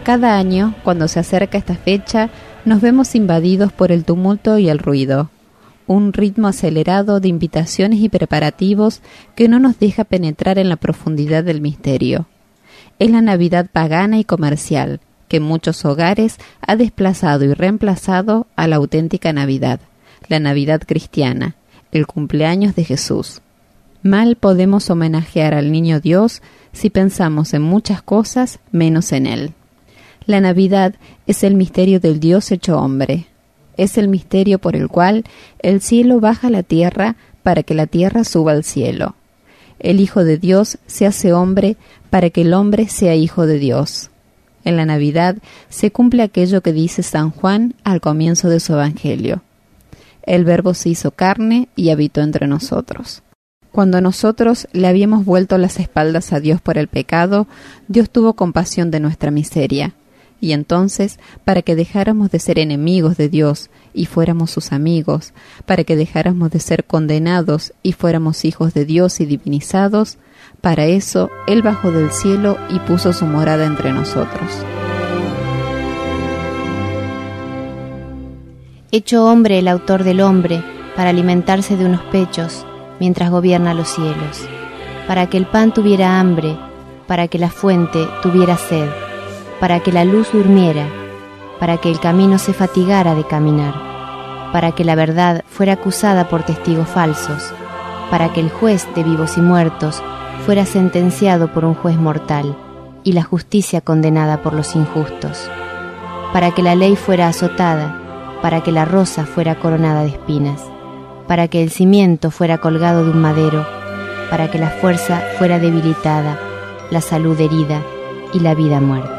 Cada año, cuando se acerca esta fecha, nos vemos invadidos por el tumulto y el ruido. Un ritmo acelerado de invitaciones y preparativos que no nos deja penetrar en la profundidad del misterio. Es la Navidad pagana y comercial, que en muchos hogares ha desplazado y reemplazado a la auténtica Navidad, la Navidad cristiana, el cumpleaños de Jesús. Mal podemos homenajear al Niño Dios si pensamos en muchas cosas menos en Él. La Navidad es el misterio del Dios hecho hombre. Es el misterio por el cual el cielo baja a la tierra para que la tierra suba al cielo. El Hijo de Dios se hace hombre para que el hombre sea hijo de Dios. En la Navidad se cumple aquello que dice San Juan al comienzo de su Evangelio. El Verbo se hizo carne y habitó entre nosotros. Cuando nosotros le habíamos vuelto las espaldas a Dios por el pecado, Dios tuvo compasión de nuestra miseria. Y entonces, para que dejáramos de ser enemigos de Dios y fuéramos sus amigos, para que dejáramos de ser condenados y fuéramos hijos de Dios y divinizados, para eso Él bajó del cielo y puso su morada entre nosotros. Hecho hombre el autor del hombre, para alimentarse de unos pechos, mientras gobierna los cielos, para que el pan tuviera hambre, para que la fuente tuviera sed, para que la luz durmiera, para que el camino se fatigara de caminar, para que la verdad fuera acusada por testigos falsos, para que el juez de vivos y muertos fuera sentenciado por un juez mortal, y la justicia condenada por los injustos, para que la ley fuera azotada, para que la rosa fuera coronada de espinas, para que el cimiento fuera colgado de un madero, para que la fuerza fuera debilitada, la salud herida y la vida muerta.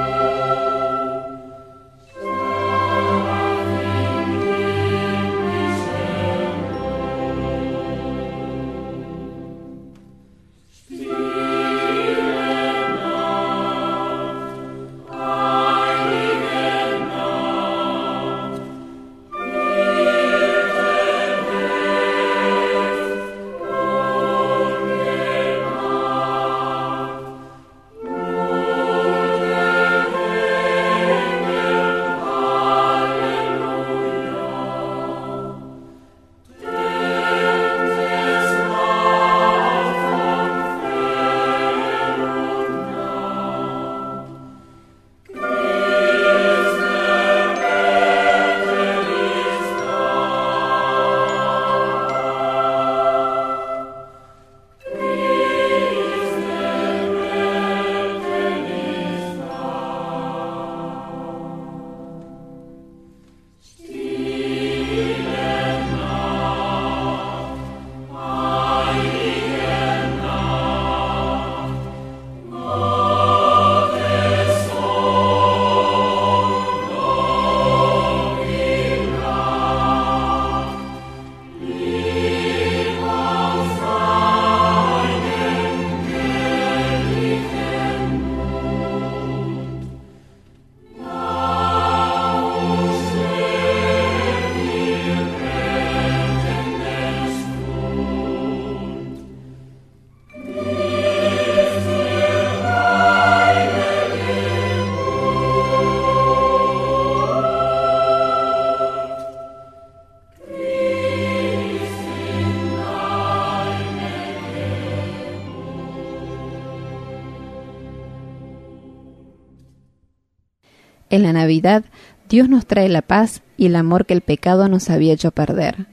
En la Navidad, Dios nos trae la paz y el amor que el pecado nos había hecho perder.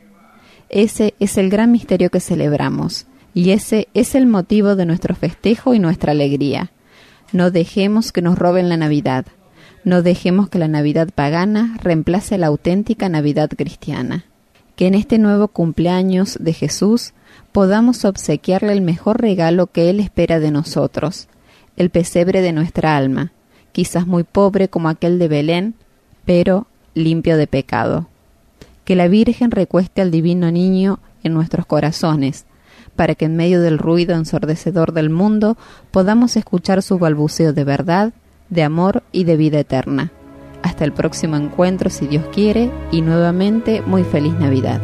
Ese es el gran misterio que celebramos, y ese es el motivo de nuestro festejo y nuestra alegría. No dejemos que nos roben la Navidad. No dejemos que la Navidad pagana reemplace la auténtica Navidad cristiana. Que en este nuevo cumpleaños de Jesús podamos obsequiarle el mejor regalo que Él espera de nosotros, el pesebre de nuestra alma, quizás muy pobre como aquel de Belén, pero limpio de pecado. Que la Virgen recueste al divino niño en nuestros corazones, para que en medio del ruido ensordecedor del mundo podamos escuchar su balbuceo de verdad, de amor y de vida eterna. Hasta el próximo encuentro, si Dios quiere, y nuevamente muy feliz Navidad.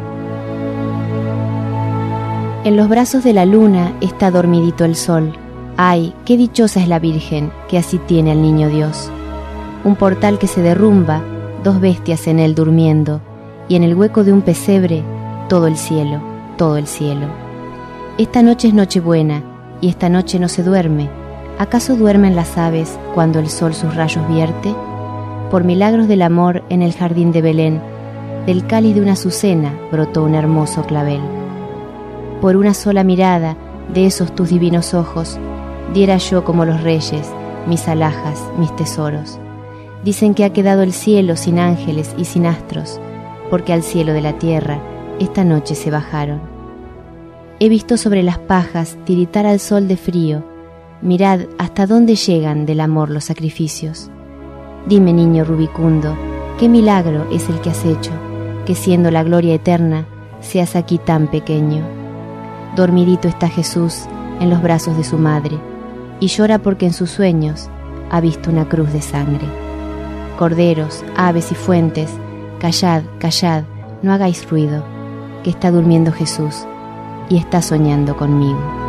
En los brazos de la luna está dormidito el sol, ¡Ay, qué dichosa es la Virgen que así tiene al niño Dios! Un portal que se derrumba, 2 bestias en él durmiendo, y en el hueco de un pesebre, todo el cielo, todo el cielo. Esta noche es Nochebuena, y esta noche no se duerme. ¿Acaso duermen las aves cuando el sol sus rayos vierte? Por milagros del amor en el jardín de Belén, del cáliz de una azucena brotó un hermoso clavel. Por una sola mirada de esos tus divinos ojos, diera yo como los reyes mis alhajas, mis tesoros. Dicen que ha quedado el cielo sin ángeles y sin astros, porque al cielo de la tierra esta noche se bajaron. He visto sobre las pajas tiritar al sol de frío. Mirad hasta dónde llegan del amor los sacrificios. Dime, niño rubicundo, qué milagro es el que has hecho, que siendo la gloria eterna, seas aquí tan pequeño. Dormidito está Jesús en los brazos de su madre, y llora porque en sus sueños ha visto una cruz de sangre. Corderos, aves y fuentes, callad, callad, no hagáis ruido, que está durmiendo Jesús y está soñando conmigo.